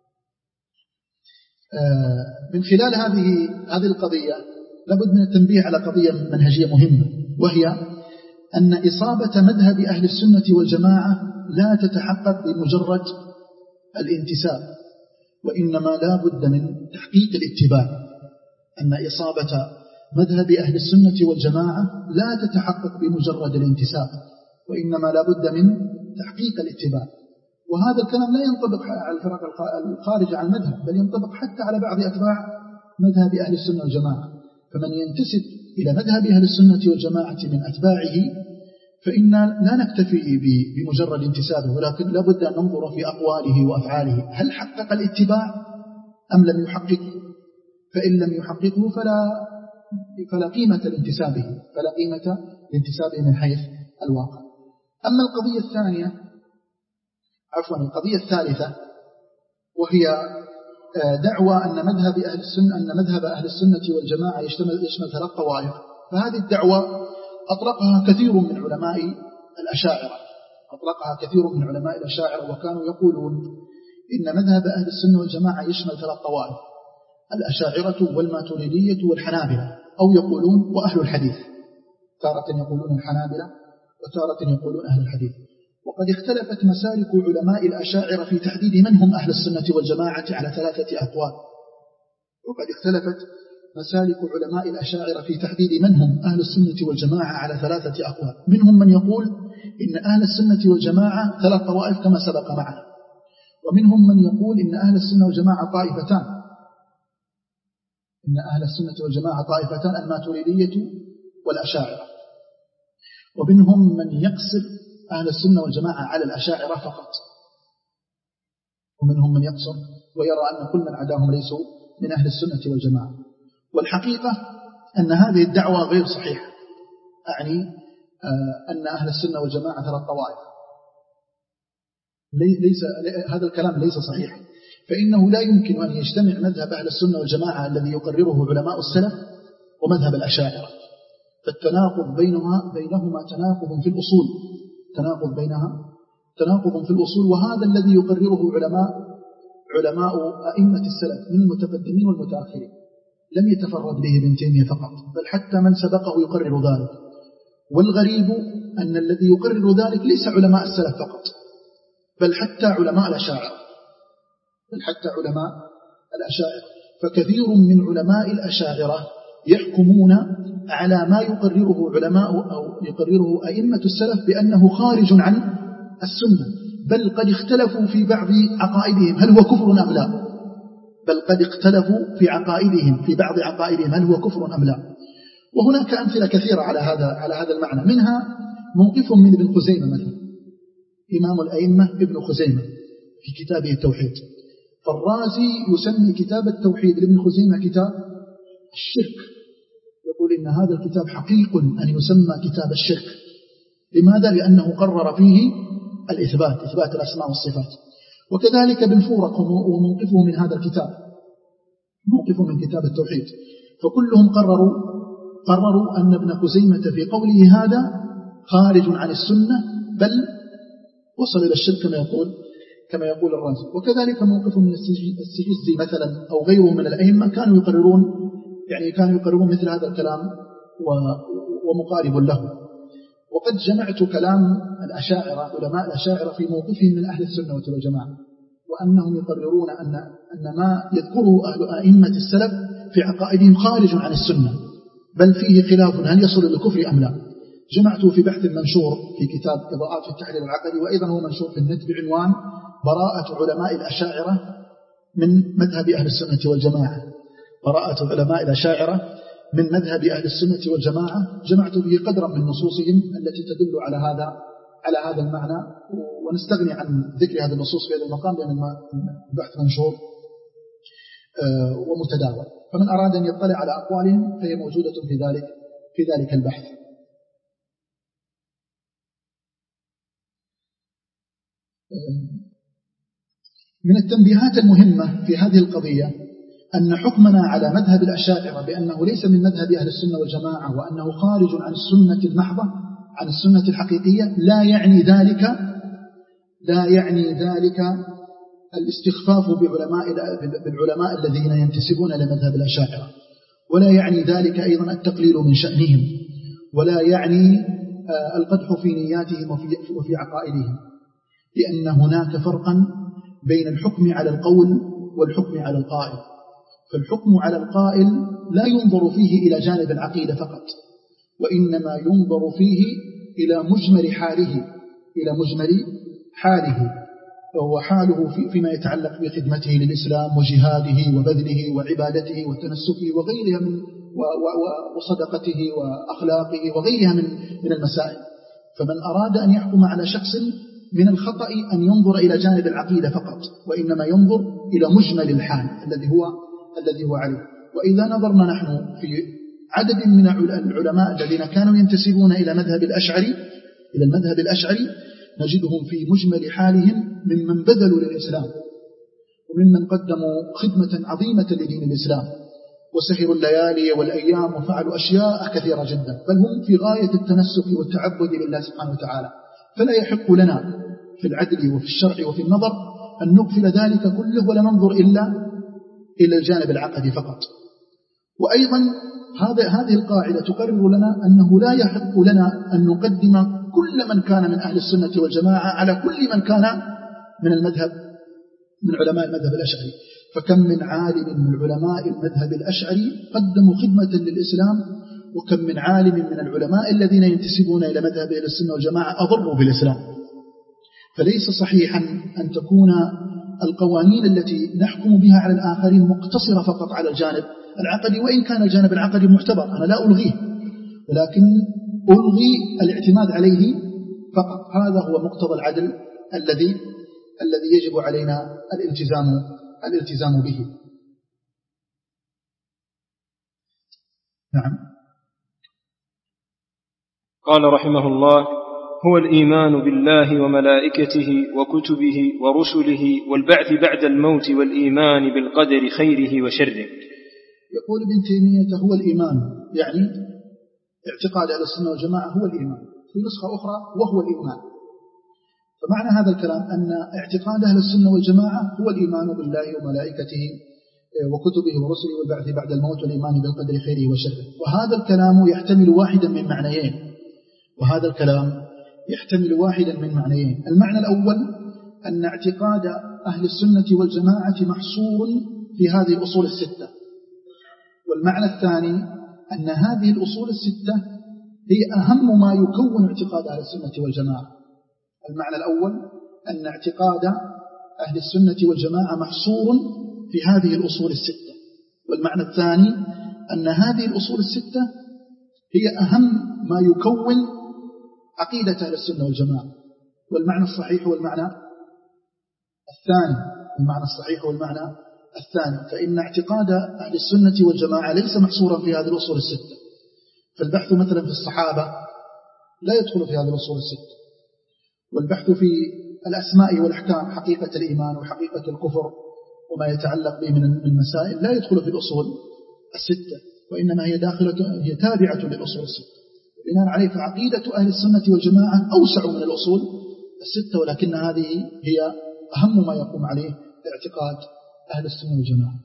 من خلال هذه هذه القضية لابد من التنبيه على قضية منهجية مهمة، وهي أن إصابة مذهب أهل السنة والجماعة لا تتحقق بمجرد الانتساب، وإنما لا بد من تحقيق الاتباع. أن إصابة مذهب أهل السنة والجماعة لا تتحقق بمجرد الانتساب، وإنما لا بد من تحقيق الاتباع. وهذا الكلام لا ينطبق على الفرق الخارجة عن المذهب، بل ينطبق حتى على بعض أتباع مذهب أهل السنة والجماعة. فمن ينتسب إلى مذهب أهل السنة والجماعة من أتباعه فإن لا نكتفي بمجرد انتسابه، ولكن لا بد أن ننظر في أقواله وأفعاله، هل حقق الاتباع أم لم يحققه؟ فإن لم يحققه فلا فلا قيمة لانتسابه فلا قيمة لانتسابه من حيث الواقع. أما القضية الثانية عفوا القضية الثالثة، وهي دعوى أن مذهب أهل السنة أن مذهب أهل السنة والجماعة يشمل يشمل ثلاث طوائف. فهذه الدعوة أطلقها كثير من علماء الأشاعرة أطلقها كثير من علماء الأشاعرة وكانوا يقولون إن مذهب أهل السنة والجماعة يشمل ثلاث طوائف: الأشاعرة والماتريدية والحنابلة، أو يقولون وأهل الحديث. تارة يقولون الحنابلة وتارة يقولون أهل الحديث. وقد اختلفت مسالك علماء الأشاعرة في تحديد من هم أهل السنة والجماعة على ثلاثة أقوال. وقد اختلفت مسالك علماء الأشاعرة في تحديد من هم أهل السنة والجماعة على ثلاثة أقوال. منهم من يقول إن أهل السنة والجماعة ثلاث طوائف كما سبق معنا، ومنهم من يقول إن أهل السنة والجماعة طائفتان إن أهل السنة والجماعة طائفتان الماتريدية والأشاعرة، ومنهم من يقصر أهل السنة والجماعة على الأشاعرة فقط، ومنهم من يقصر ويرى أن كل من عداهم ليسوا من أهل السنة والجماعة. والحقيقة أن هذه الدعوة غير صحيحة، أعني أن أهل السنة والجماعة ثلاث طوائف. ليس هذا الكلام ليس صحيح، فإنه لا يمكن أن يجتمع مذهب أهل السنة والجماعة الذي يقرره علماء السلف ومذهب الأشاعرة، فالتناقض بينهما بينهما تناقض في الأصول تناقض بينها تناقض في الأصول وهذا الذي يقرره علماء علماء أئمة السلف من المتقدمين والمتأخرين. لم يتفرد به ابن تيمية فقط، بل حتى من سبقه يقرر ذلك. والغريب أن الذي يقرر ذلك ليس علماء السلف فقط، بل حتى علماء الأشاعرة بل حتى علماء الأشاعرة فكثير من علماء الأشاعرة يحكمون على ما يقرره علماء أو يقرره أئمة السلف بأنه خارج عن السنة، بل قد اختلفوا في بعض عقائدهم هل هو كفر أم لا بل قد اختلفوا في عقائدهم في بعض عقائدهم هل هو كفر أم لا. وهناك أمثلة كثيرة على هذا على هذا المعنى، منها موقف من ابن خزيمة مثلا، إمام الأئمة ابن خزيمة في كتابه التوحيد، فالرازي يسمي كتاب التوحيد لابن خزيمة كتاب الشرك، يقول إن هذا الكتاب حقيق أن يسمى كتاب الشرك. لماذا؟ لأنه قرر فيه الإثبات، إثبات الأسماء والصفات. وكذلك ابن فورق وموقفه من هذا الكتاب، موقفه من كتاب التوحيد، فكلهم قرروا قرروا أن ابن خزيمة في قوله هذا خارج عن السنة، بل وصل إلى الشرك كما يقول كما يقول الرازي. وكذلك موقف من السجزي مثلا أو غيره من الأئمة كانوا يقررون يعني كانوا يقررون مثل هذا الكلام ومقارب له. وقد جمعت كلام الأشاعرة، علماء الأشاعرة في موقفهم من أهل السنة والجماعة، وأنهم يقررون أن أن ما يذكره أهل أئمة السلف في عقائدهم خارج عن السنة، بل فيه خلاف هل يصل للكفر أم لا. جمعته في بحث منشور في كتاب إضاءات في التحليل العقدي، وأيضا هو منشور في النت بعنوان براءة علماء الأشاعرة من مذهب أهل السنة والجماعة. براءة علماء الأشاعرة من مذهب أهل السنة والجماعة. جمعت به قدرا من نصوصهم التي تدل على هذا على هذا المعنى، ونستغني عن ذكر هذه النصوص في هذا المقام لأن البحث منشور ومتداول، فمن أراد أن يطلع على أقوالهم فهي موجودة في ذلك في ذلك البحث. من التنبيهات المهمة في هذه القضية أن حكمنا على مذهب الأشاعرة بأنه ليس من مذهب أهل السنة والجماعة وأنه خارج عن السنة المحضة، عن السنة الحقيقية، لا يعني ذلك لا يعني ذلك الاستخفاف بعلماء بالعلماء الذين ينتسبون لمذهب الأشاعرة، ولا يعني ذلك أيضا التقليل من شأنهم، ولا يعني القدح في نياتهم وفي عقائدهم، لأن هناك فرقا بين الحكم على القول والحكم على القائل. فالحكم على القائل لا ينظر فيه إلى جانب العقيدة فقط، وإنما ينظر فيه إلى مجمل حاله إلى مجمل حاله وهو حاله فيما يتعلق بخدمته للإسلام وجهاده وبذله وعبادته وتنسكه وغيرها من وصدقته وأخلاقه وغيرها من من المسائل. فمن أراد أن يحكم على شخص من الخطأ أن ينظر إلى جانب العقيدة فقط، وإنما ينظر إلى مجمل الحال الذي هو الذي هو عليه. وإذا نظرنا نحن في عدد من العلماء الذين كانوا ينتسبون إلى مذهب الأشعري إلى المذهب الأشعري نجدهم في مجمل حالهم ممن بذلوا للإسلام، وممن قدموا خدمة عظيمة لدين الإسلام، وسهروا الليالي والأيام وفعلوا أشياء كثيرة جدا، بل هم في غاية التنسك والتعبد لله سبحانه وتعالى. فلا يحق لنا في العدل وفي الشرع وفي النظر أن نغفل ذلك كله ولا ننظر إلا إلى الجانب العقدي فقط. وأيضا هذا هذه القاعدة تقرر لنا أنه لا يحق لنا أن نقدم كل من كان من أهل السنة والجماعة على كل من كان من المذهب من علماء المذهب الأشعري. فكم من عالم من علماء المذهب الأشعري قدموا خدمة للإسلام، وكم من عالم من العلماء الذين ينتسبون إلى مذهب أهل السنة والجماعة أضروا بالإسلام. فليس صحيحا أن تكون القوانين التي نحكم بها على الآخرين مقتصرة فقط على الجانب العقدي، وإن كان الجانب العقدي معتبر، أنا لا ألغيه، ولكن ألغي الاعتماد عليه فقط. هذا هو مقتضى العدل الذي الذي يجب علينا الالتزام الالتزام به. نعم. قال رحمه الله: هو الإيمان بالله وملائكته وكتبه ورسله والبعث بعد الموت والإيمان بالقدر خيره وشره. يقول ابن تيمية هو الإيمان، يعني اعتقاد أهل السنة والجماعة هو الإيمان، في نسخة أخرى وهو الإيمان. فمعنى هذا الكلام أن اعتقاد أهل السنة والجماعة هو الإيمان بالله وملائكته وكتبه ورسله والبعث بعد الموت والإيمان بالقدر خيره وشره. وهذا الكلام يحتمل واحدا من معنيين وهذا الكلام يحتمل واحدا من معنيين. المعنى الأول أن اعتقاد أهل السنة والجماعة محصور في هذه الأصول الستة، والمعنى الثاني أن هذه الأصول الستة هي أهم ما يكون اعتقاد أهل السنة والجماعة. المعنى الأول أن اعتقاد أهل السنة والجماعة محصور في هذه الأصول الستة، والمعنى الثاني أن هذه الأصول الستة هي أهم ما يكون عقيدة أهل السنة والجماعة. والمعنى الصحيح هو المعنى الثاني، المعنى الصحيح والمعنى الثاني. فإن اعتقاد أهل السنة والجماعة ليس محصورا في هذه الأصول الستة. فالبحث مثلا في الصحابة لا يدخل في هذه الأصول الستة، والبحث في الأسماء والأحكام، حقيقة الإيمان وحقيقة الكفر وما يتعلق به من مسائل، لا يدخل في الأصول الستة، وإنما هي داخلة هي تابعة للأصول الستة. بناء عليه فعقيدة أهل السنة والجماعة أوسع من الأصول الستة، ولكن هذه هي أهم ما يقوم عليه اعتقاد أهل السنة والجماعة.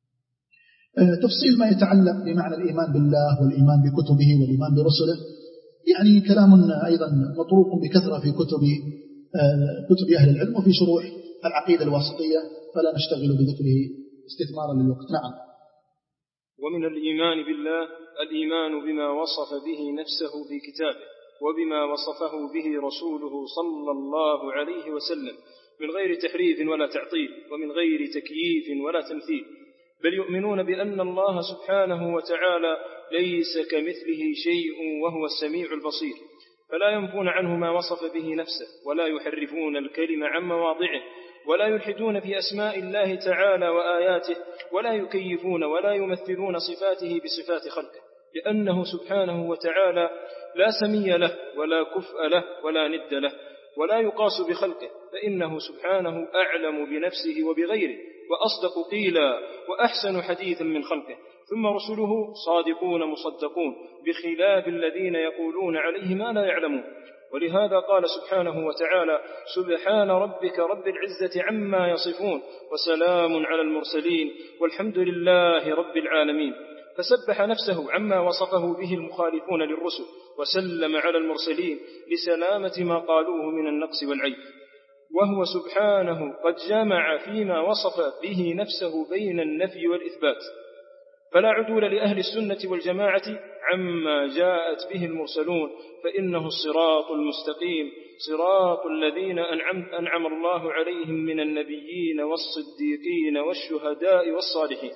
تفصيل ما يتعلق بمعنى الإيمان بالله والإيمان بكتبه والإيمان برسله يعني كلام أيضا مطروق بكثرة في كتب كتب أهل العلم وفي شروح العقيدة الواسطية، فلا نشتغل بذكره استثمارا للوقت. نعم. ومن الإيمان بالله الإيمان بما وصف به نفسه في كتابه وبما وصفه به رسوله صلى الله عليه وسلم من غير تحريف ولا تعطيل ومن غير تكييف ولا تمثيل، بل يؤمنون بأن الله سبحانه وتعالى ليس كمثله شيء وهو السميع البصير، فلا ينفون عنه ما وصف به نفسه ولا يحرفون الكلم عن مواضعه ولا يلحدون في أسماء الله تعالى وآياته ولا يكيفون ولا يمثلون صفاته بصفات خلقه، لأنه سبحانه وتعالى لا سمي له ولا كفء له ولا ند له ولا يقاس بخلقه، فإنه سبحانه أعلم بنفسه وبغيره وأصدق قيلا وأحسن حديثا من خلقه. ثم رسله صادقون مصدقون بخلاف الذين يقولون عليه ما لا يعلمون. ولهذا قال سبحانه وتعالى: سبحان ربك رب العزة عما يصفون وسلام على المرسلين والحمد لله رب العالمين. فسبح نفسه عما وصفه به المخالفون للرسل وسلم على المرسلين لسلامة ما قالوه من النقص والعيب، وهو سبحانه قد جمع فيما وصف به نفسه بين النفي والإثبات، فلا عدول لأهل السنة والجماعة عما جاءت به المرسلون، فإنه الصراط المستقيم صراط الذين أنعم, أنعم الله عليهم من النبيين والصديقين والشهداء والصالحين.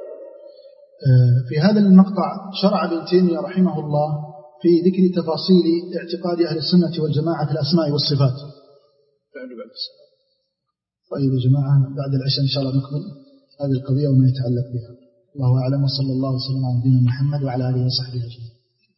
في هذا المقطع شرع ابن تيمية رحمه الله في ذكر تفاصيل اعتقاد أهل السنة والجماعة في الأسماء والصفات. طيب يا جماعة، بعد العشاء إن شاء الله نكمل هذه القضية وما يتعلق بها. الله أعلم، وصلى الله وسلم على نبينا محمد وعلى آله وصحبه أجمعين.